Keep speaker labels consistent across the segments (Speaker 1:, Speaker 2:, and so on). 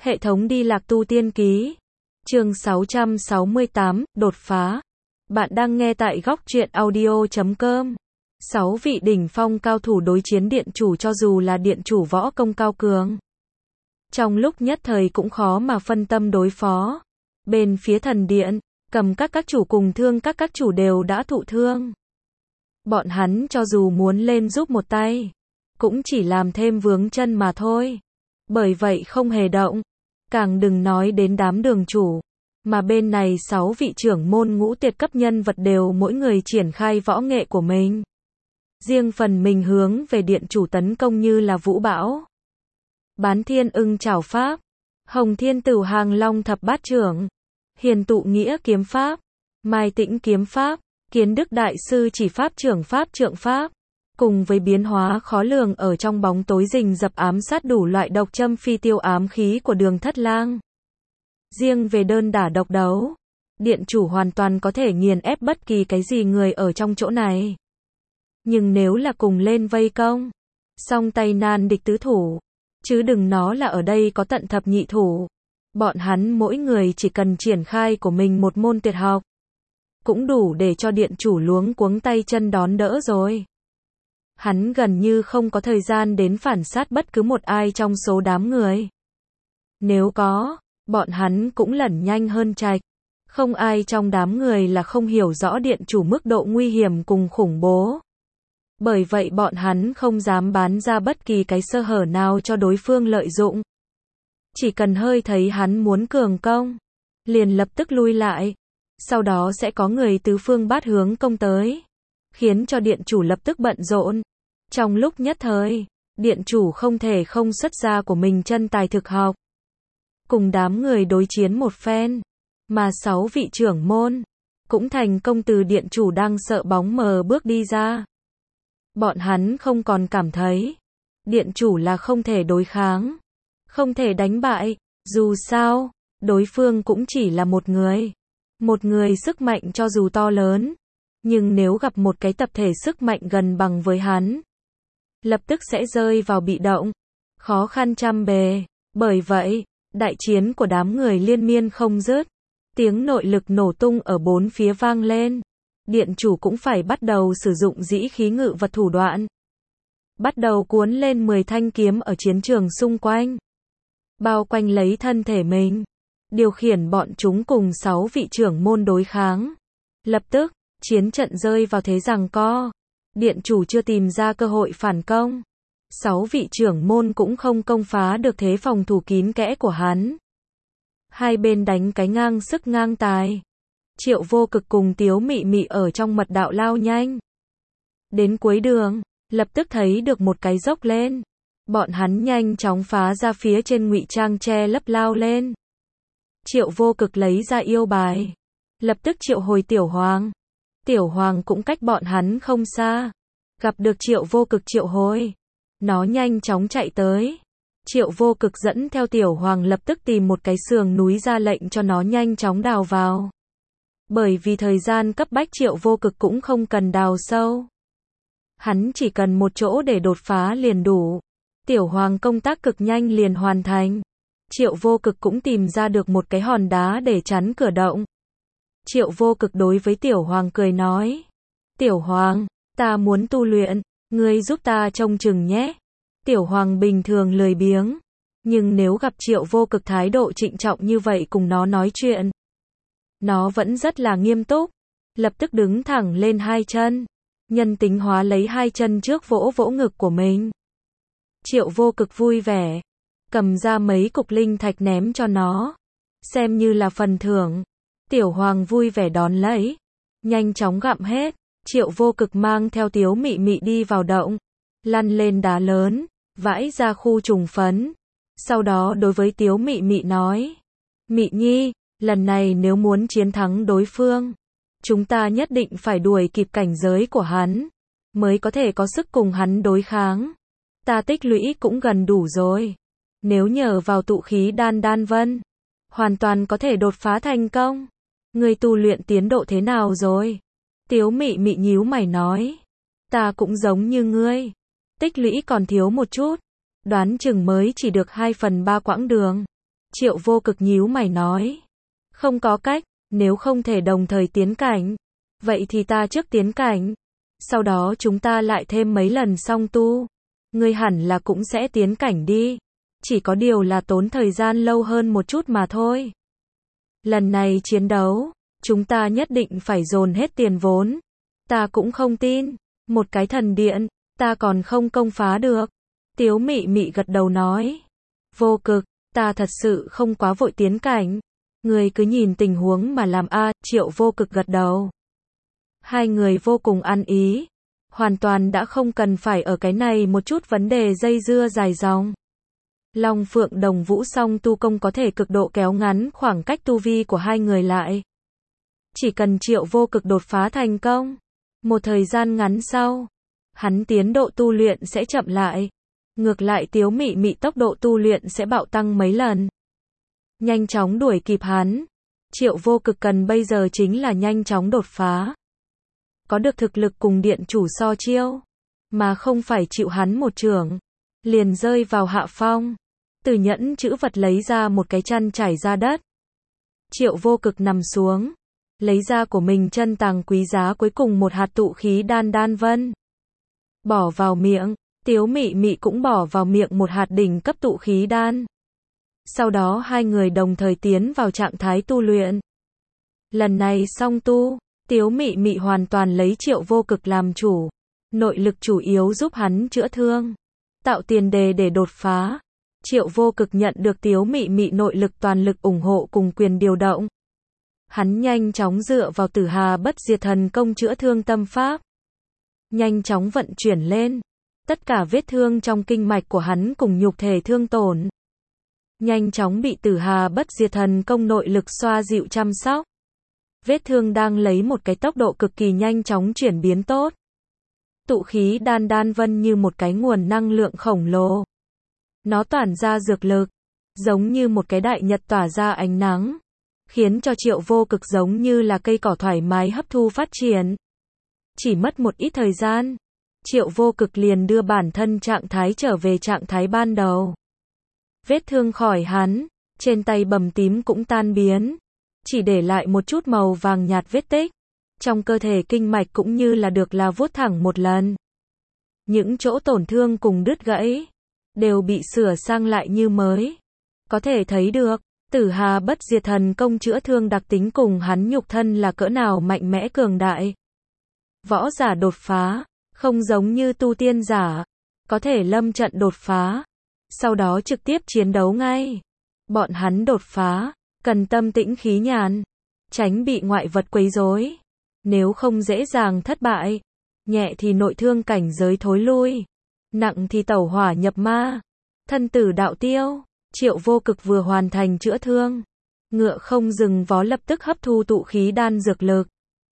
Speaker 1: Hệ thống đi lạc tu tiên ký. Chương 668, đột phá. Bạn đang nghe tại góc truyện audio.com. 6 vị đỉnh phong cao thủ đối chiến điện chủ, cho dù là điện chủ võ công cao cường, trong lúc nhất thời cũng khó mà phân tâm đối phó. Bên phía thần điện, Cầm các chủ cùng Thương các chủ đều đã thụ thương. Bọn hắn cho dù muốn lên giúp một tay, cũng chỉ làm thêm vướng chân mà thôi. Bởi vậy không hề động. Càng đừng nói đến đám đường chủ. Mà bên này 6 vị trưởng môn ngũ tuyệt cấp nhân vật đều mỗi người triển khai võ nghệ của mình. Riêng phần mình hướng về điện chủ tấn công như là vũ bão. Bán thiên ưng trảo pháp, Hồng thiên tửu hàng long thập bát trưởng, Hiền tụ nghĩa kiếm pháp, Mai tĩnh kiếm pháp, Kiến đức đại sư chỉ pháp trưởng pháp trượng pháp. Cùng với biến hóa khó lường ở trong bóng tối rình rập ám sát đủ loại độc châm phi tiêu ám khí của Đường Thất Lang. Riêng về đơn đả độc đấu, điện chủ hoàn toàn có thể nghiền ép bất kỳ cái gì người ở trong chỗ này. Nhưng nếu là cùng lên vây công, song tay nan địch tứ thủ, chứ đừng nói là ở đây có tận thập nhị thủ. Bọn hắn mỗi người chỉ cần triển khai của mình một môn tuyệt học, cũng đủ để cho điện chủ luống cuống tay chân đón đỡ rồi. Hắn gần như không có thời gian đến phản sát bất cứ một ai trong số đám người. Nếu có, bọn hắn cũng lẩn nhanh hơn chạch. Không ai trong đám người là không hiểu rõ điện chủ mức độ nguy hiểm cùng khủng bố. Bởi vậy bọn hắn không dám bán ra bất kỳ cái sơ hở nào cho đối phương lợi dụng. Chỉ cần hơi thấy hắn muốn cường công, liền lập tức lui lại. Sau đó sẽ có người tứ phương bát hướng công tới, khiến cho điện chủ lập tức bận rộn. Trong lúc nhất thời, điện chủ không thể không xuất ra của mình chân tài thực học. Cùng đám người đối chiến một phen, mà 6 vị trưởng môn cũng thành công từ điện chủ đang sợ bóng mờ bước đi ra. Bọn hắn không còn cảm thấy điện chủ là không thể đối kháng, không thể đánh bại. Dù sao, đối phương cũng chỉ là một người. Một người sức mạnh cho dù to lớn, nhưng nếu gặp một cái tập thể sức mạnh gần bằng với hắn, lập tức sẽ rơi vào bị động, khó khăn trăm bề. Bởi vậy, đại chiến của đám người liên miên không dứt. Tiếng nội lực nổ tung ở bốn phía vang lên. Điện chủ cũng phải bắt đầu sử dụng dĩ khí ngự vật thủ đoạn. Bắt đầu cuốn lên 10 thanh kiếm ở chiến trường xung quanh, bao quanh lấy thân thể mình, điều khiển bọn chúng cùng 6 vị trưởng môn đối kháng. Lập tức, chiến trận rơi vào thế giằng co. Điện chủ chưa tìm ra cơ hội phản công. 6 vị trưởng môn cũng không công phá được thế phòng thủ kín kẽ của hắn. Hai bên đánh cái ngang sức ngang tài. Triệu Vô Cực cùng Tiếu Mị Mị ở trong mật đạo lao nhanh. Đến cuối đường, lập tức thấy được một cái dốc lên. Bọn hắn nhanh chóng phá ra phía trên ngụy trang che lấp lao lên. Triệu Vô Cực lấy ra yêu bài, lập tức triệu hồi Tiểu Hoàng. Tiểu Hoàng cũng cách bọn hắn không xa. Gặp được Triệu Vô Cực triệu hồi, nó nhanh chóng chạy tới. Triệu Vô Cực dẫn theo Tiểu Hoàng lập tức tìm một cái sườn núi ra lệnh cho nó nhanh chóng đào vào. Bởi vì thời gian cấp bách, Triệu Vô Cực cũng không cần đào sâu. Hắn chỉ cần một chỗ để đột phá liền đủ. Tiểu Hoàng công tác cực nhanh liền hoàn thành. Triệu Vô Cực cũng tìm ra được một cái hòn đá để chắn cửa động. Triệu Vô Cực đối với Tiểu Hoàng cười nói: Tiểu Hoàng, ta muốn tu luyện, ngươi giúp ta trông chừng nhé. Tiểu Hoàng bình thường lười biếng, nhưng nếu gặp Triệu Vô Cực thái độ trịnh trọng như vậy cùng nó nói chuyện, nó vẫn rất là nghiêm túc. Lập tức đứng thẳng lên hai chân, nhân tính hóa lấy hai chân trước vỗ vỗ ngực của mình. Triệu Vô Cực vui vẻ, cầm ra mấy cục linh thạch ném cho nó, xem như là phần thưởng. Tiểu Hoàng vui vẻ đón lấy, nhanh chóng gặm hết. Triệu Vô Cực mang theo Tiếu Mị Mị đi vào động, lăn lên đá lớn, vãi ra khu trùng phấn. Sau đó đối với Tiếu Mị Mị nói: Mị Nhi, lần này nếu muốn chiến thắng đối phương, chúng ta nhất định phải đuổi kịp cảnh giới của hắn, mới có thể có sức cùng hắn đối kháng. Ta tích lũy cũng gần đủ rồi. Nếu nhờ vào tụ khí đan vân, hoàn toàn có thể đột phá thành công. Người tu luyện tiến độ thế nào rồi? Tiếu Mị Mị nhíu mày nói: Ta cũng giống như ngươi, tích lũy còn thiếu một chút, đoán chừng mới chỉ được 2/3 quãng đường. Triệu Vô Cực nhíu mày nói. Không có cách, nếu không thể đồng thời tiến cảnh. Vậy thì ta trước tiến cảnh. Sau đó chúng ta lại thêm mấy lần song tu. Ngươi hẳn là cũng sẽ tiến cảnh đi. Chỉ có điều là tốn thời gian lâu hơn một chút mà thôi. Lần này chiến đấu, chúng ta nhất định phải dồn hết tiền vốn. Ta cũng không tin. Một cái thần điện, ta còn không công phá được. Tiếu Mị Mị gật đầu nói. Vô Cực, ta thật sự không quá vội tiến cảnh. Người cứ nhìn tình huống mà làm a. Triệu Vô Cực gật đầu. Hai người vô cùng ăn ý. Hoàn toàn đã không cần phải ở cái này một chút vấn đề dây dưa dài dòng. Long Phượng Đồng Vũ song tu công có thể cực độ kéo ngắn khoảng cách tu vi của hai người lại. Chỉ cần Triệu Vô Cực đột phá thành công, một thời gian ngắn sau, hắn tiến độ tu luyện sẽ chậm lại. Ngược lại Tiếu Mị Mị tốc độ tu luyện sẽ bạo tăng mấy lần. Nhanh chóng đuổi kịp hắn. Triệu Vô Cực cần bây giờ chính là nhanh chóng đột phá. Có được thực lực cùng điện chủ so chiêu, mà không phải chịu hắn một chưởng, liền rơi vào hạ phong. Từ nhẫn chữ vật lấy ra một cái chăn trải ra đất. Triệu Vô Cực nằm xuống, lấy ra của mình chân tàng quý giá cuối cùng một hạt tụ khí đan đan vân. Bỏ vào miệng, Tiếu Mị Mị cũng bỏ vào miệng một hạt đỉnh cấp tụ khí đan. Sau đó hai người đồng thời tiến vào trạng thái tu luyện. Lần này song tu, Tiếu Mị Mị hoàn toàn lấy Triệu Vô Cực làm chủ. Nội lực chủ yếu giúp hắn chữa thương, tạo tiền đề để đột phá. Triệu Vô Cực nhận được Tiếu Mị Mị nội lực toàn lực ủng hộ cùng quyền điều động. Hắn nhanh chóng dựa vào Tử Hà Bất Diệt Thần Công chữa thương tâm pháp. Nhanh chóng vận chuyển lên. Tất cả vết thương trong kinh mạch của hắn cùng nhục thể thương tổn. Nhanh chóng bị Tử Hà Bất Diệt Thần Công nội lực xoa dịu chăm sóc. Vết thương đang lấy một cái tốc độ cực kỳ nhanh chóng chuyển biến tốt. Tụ khí đan đan vân như một cái nguồn năng lượng khổng lồ. Nó tản ra dược lực, giống như một cái đại nhật tỏa ra ánh nắng, khiến cho Triệu Vô Cực giống như là cây cỏ thoải mái hấp thu phát triển. Chỉ mất một ít thời gian, Triệu Vô Cực liền đưa bản thân trạng thái trở về trạng thái ban đầu. Vết thương khỏi hắn, trên tay bầm tím cũng tan biến, chỉ để lại một chút màu vàng nhạt vết tích. Trong cơ thể kinh mạch cũng như là được là vuốt thẳng một lần. Những chỗ tổn thương cùng đứt gãy đều bị sửa sang lại như mới. Có thể thấy được, Tử Hà Bất Diệt Thần Công chữa thương đặc tính cùng hắn nhục thân là cỡ nào mạnh mẽ cường đại. Võ giả đột phá, không giống như tu tiên giả, có thể lâm trận đột phá, sau đó trực tiếp chiến đấu ngay. Bọn hắn đột phá, cần tâm tĩnh khí nhàn, tránh bị ngoại vật quấy rối. Nếu không dễ dàng thất bại, nhẹ thì nội thương cảnh giới thối lui, nặng thì tẩu hỏa nhập ma, thân tử đạo tiêu. Triệu Vô Cực vừa hoàn thành chữa thương, ngựa không dừng vó lập tức hấp thu tụ khí đan dược lực.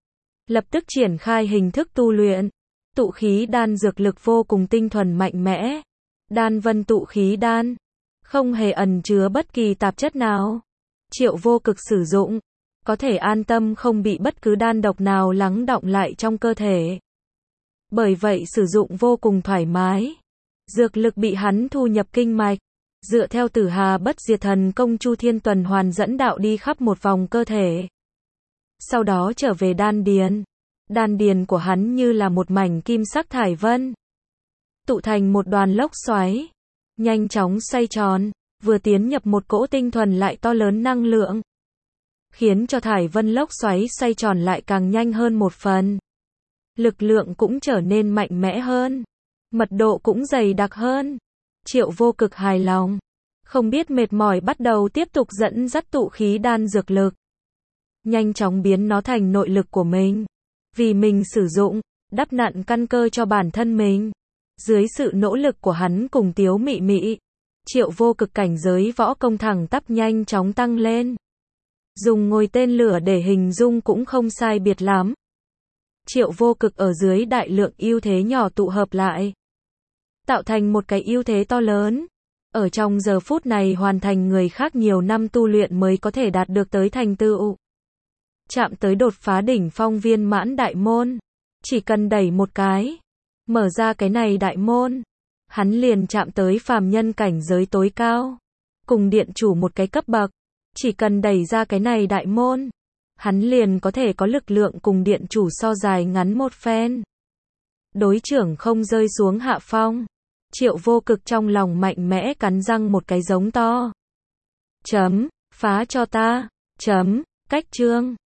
Speaker 1: Lập tức triển khai hình thức tu luyện. Tụ khí đan dược lực vô cùng tinh thuần mạnh mẽ. Đan vân tụ khí đan, không hề ẩn chứa bất kỳ tạp chất nào. Triệu Vô Cực sử dụng, có thể an tâm không bị bất cứ đan độc nào lắng đọng lại trong cơ thể. Bởi vậy sử dụng vô cùng thoải mái. Dược lực bị hắn thu nhập kinh mạch, dựa theo Tử Hà Bất Diệt Thần Công Chu Thiên tuần hoàn dẫn đạo đi khắp một vòng cơ thể. Sau đó trở về đan điền. Đan điền của hắn như là một mảnh kim sắc thải vân, tụ thành một đoàn lốc xoáy, nhanh chóng xoay tròn, vừa tiến nhập một cỗ tinh thuần lại to lớn năng lượng, khiến cho thải vân lốc xoáy xoay tròn lại càng nhanh hơn một phần. Lực lượng cũng trở nên mạnh mẽ hơn, mật độ cũng dày đặc hơn. Triệu Vô Cực hài lòng, không biết mệt mỏi bắt đầu tiếp tục dẫn dắt tụ khí đan dược lực, nhanh chóng biến nó thành nội lực của mình, vì mình sử dụng, đắp nặn căn cơ cho bản thân mình. Dưới sự nỗ lực của hắn cùng Tiếu Mị Mị, Triệu Vô Cực cảnh giới võ công thẳng tắp nhanh chóng tăng lên. Dùng ngồi tên lửa để hình dung cũng không sai biệt lắm. Triệu Vô Cực ở dưới đại lượng ưu thế nhỏ tụ hợp lại, tạo thành một cái ưu thế to lớn. Ở trong giờ phút này hoàn thành người khác nhiều năm tu luyện mới có thể đạt được tới thành tựu. Chạm tới đột phá đỉnh phong viên mãn đại môn. Chỉ cần đẩy một cái, mở ra cái này đại môn, hắn liền chạm tới phàm nhân cảnh giới tối cao. cùng điện chủ một cái cấp bậc. Chỉ cần đẩy ra cái này đại môn, hắn liền có thể có lực lượng cùng điện chủ so dài ngắn một phen. Đối trưởng không rơi xuống hạ phong. Triệu Vô Cực trong lòng mạnh mẽ cắn răng một cái giống to. Chấm, phá cho ta. Chấm, cách chương.